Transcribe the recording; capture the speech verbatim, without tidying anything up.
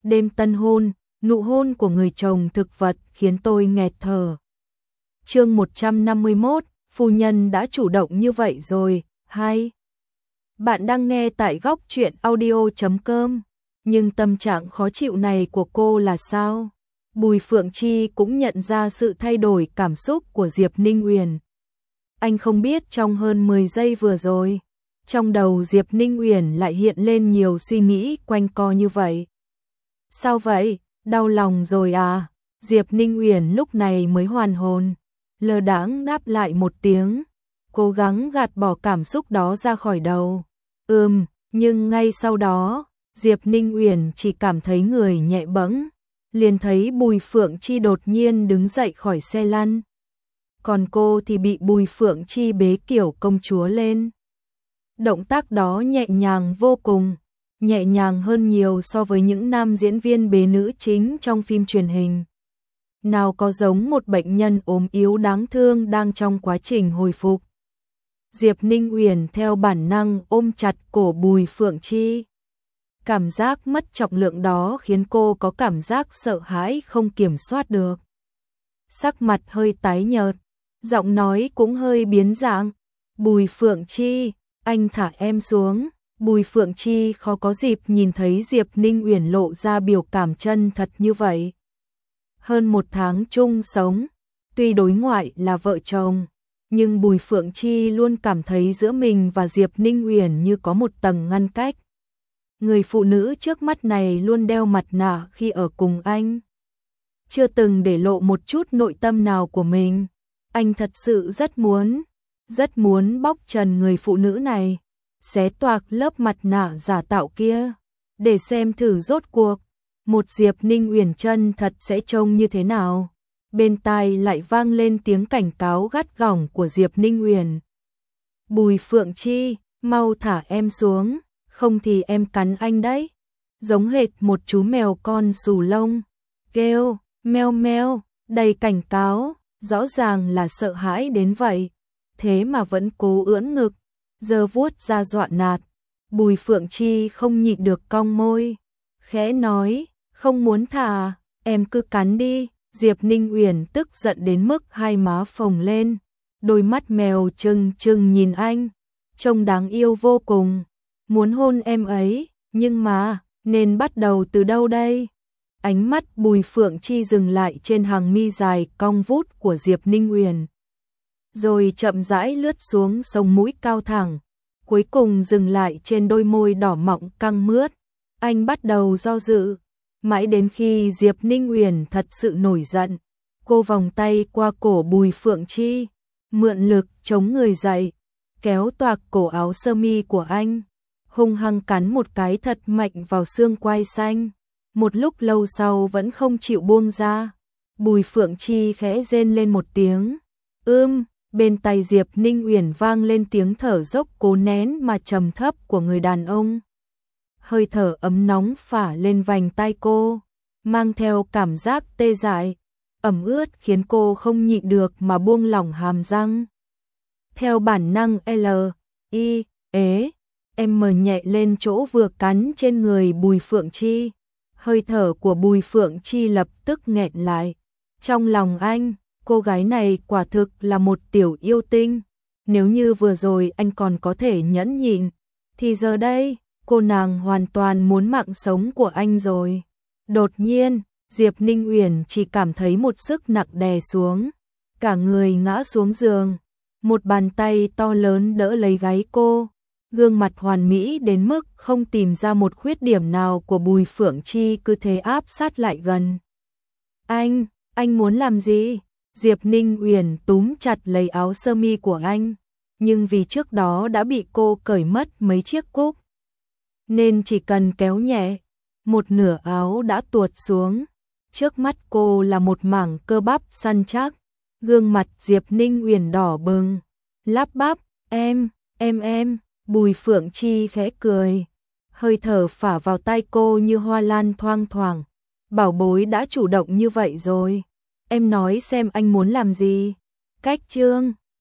đêm tân hôn, nụ hôn của người chồng thực vật khiến tôi nghẹt thở. Chương một trăm năm mươi mốt, phu nhân đã chủ động như vậy rồi, hay. Bạn đang nghe tại góc truyện audio chấm com, nhưng tâm trạng khó chịu này của cô là sao? Bùi Phượng Chi cũng nhận ra sự thay đổi cảm xúc của Diệp Ninh Uyển. Anh không biết trong hơn mười giây vừa rồi, trong đầu Diệp Ninh Uyển lại hiện lên nhiều suy nghĩ quanh co như vậy. Sao vậy? Đau lòng rồi à? Diệp Ninh Uyển lúc này mới hoàn hồn, lơ đãng đáp lại một tiếng, cố gắng gạt bỏ cảm xúc đó ra khỏi đầu. Ừm, nhưng ngay sau đó, Diệp Ninh Uyển chỉ cảm thấy người nhẹ bẫng, liền thấy Bùi Phượng Chi đột nhiên đứng dậy khỏi xe lăn. Còn cô thì bị Bùi Phượng Chi bế kiểu công chúa lên. Động tác đó nhẹ nhàng vô cùng, nhẹ nhàng hơn nhiều so với những nam diễn viên bế nữ chính trong phim truyền hình. Nào có giống một bệnh nhân ốm yếu đáng thương đang trong quá trình hồi phục. Diệp Ninh Uyển theo bản năng ôm chặt cổ Bùi Phượng Chi. Cảm giác mất trọng lượng đó khiến cô có cảm giác sợ hãi không kiểm soát được. Sắc mặt hơi tái nhợt, giọng nói cũng hơi biến dạng. Bùi Phượng Chi, anh thả em xuống. Bùi Phượng Chi khó có dịp nhìn thấy Diệp Ninh Uyển lộ ra biểu cảm chân thật như vậy. Hơn một tháng chung sống, tuy đối ngoại là vợ chồng, nhưng Bùi Phượng Chi luôn cảm thấy giữa mình và Diệp Ninh Uyển như có một tầng ngăn cách. Người phụ nữ trước mắt này luôn đeo mặt nạ khi ở cùng anh, chưa từng để lộ một chút nội tâm nào của mình. Anh thật sự rất muốn, rất muốn bóc trần người phụ nữ này, xé toạc lớp mặt nạ giả tạo kia, để xem thử rốt cuộc một Diệp Ninh Uyển chân thật sẽ trông như thế nào. Bên tai lại vang lên tiếng cảnh cáo gắt gỏng của Diệp Ninh Uyển. Bùi Phượng Chi, mau thả em xuống, không thì em cắn anh đấy. Giống hệt một chú mèo con xù lông, kêu, meo meo, đầy cảnh cáo, rõ ràng là sợ hãi đến vậy, thế mà vẫn cố ưỡn ngực, giơ vuốt ra dọa nạt. Bùi Phượng Chi không nhịn được cong môi, khẽ nói, không muốn thả, em cứ cắn đi. Diệp Ninh Uyển tức giận đến mức hai má phồng lên, đôi mắt mèo trừng trừng nhìn anh, trông đáng yêu vô cùng. Muốn hôn em ấy, nhưng mà, nên bắt đầu từ đâu đây? Ánh mắt Bùi Phượng Chi dừng lại trên hàng mi dài cong vút của Diệp Ninh Uyển, rồi chậm rãi lướt xuống sống mũi cao thẳng, cuối cùng dừng lại trên đôi môi đỏ mọng căng mướt. Anh bắt đầu do dự, mãi đến khi Diệp Ninh Uyển thật sự nổi giận, cô vòng tay qua cổ Bùi Phượng Chi, mượn lực chống người dậy, kéo toạc cổ áo sơ mi của anh, hung hăng cắn một cái thật mạnh vào xương quai xanh. Một lúc lâu sau vẫn không chịu buông ra. Bùi Phượng Chi khẽ rên lên một tiếng. Ưm, bên tai Diệp Ninh Uyển vang lên tiếng thở dốc cố nén mà trầm thấp của người đàn ông. Hơi thở ấm nóng phả lên vành tai cô, mang theo cảm giác tê dại, ẩm ướt khiến cô không nhịn được mà buông lỏng hàm răng. Theo bản năng L, I, ế, em mờ nhẹ lên chỗ vừa cắn trên người Bùi Phượng Chi. Hơi thở của Bùi Phượng Chi lập tức nghẹn lại. Trong lòng anh, cô gái này quả thực là một tiểu yêu tinh. Nếu như vừa rồi anh còn có thể nhẫn nhịn, thì giờ đây, cô nàng hoàn toàn muốn mạng sống của anh rồi. Đột nhiên, Diệp Ninh Uyển chỉ cảm thấy một sức nặng đè xuống, cả người ngã xuống giường. Một bàn tay to lớn đỡ lấy gáy cô, gương mặt hoàn mỹ đến mức không tìm ra một khuyết điểm nào của Bùi Phượng Chi cứ thế áp sát lại gần. Anh, anh muốn làm gì? Diệp Ninh Uyển túm chặt lấy áo sơ mi của anh, nhưng vì trước đó đã bị cô cởi mất mấy chiếc cúc, nên chỉ cần kéo nhẹ, một nửa áo đã tuột xuống. Trước mắt cô là một mảng cơ bắp săn chắc, gương mặt Diệp Ninh Uyển đỏ bừng, lắp bắp, em, em em. Bùi Phượng Chi khẽ cười, hơi thở phả vào tai cô như hoa lan thoang thoảng. Bảo bối đã chủ động như vậy rồi, em nói xem anh muốn làm gì? Cách chương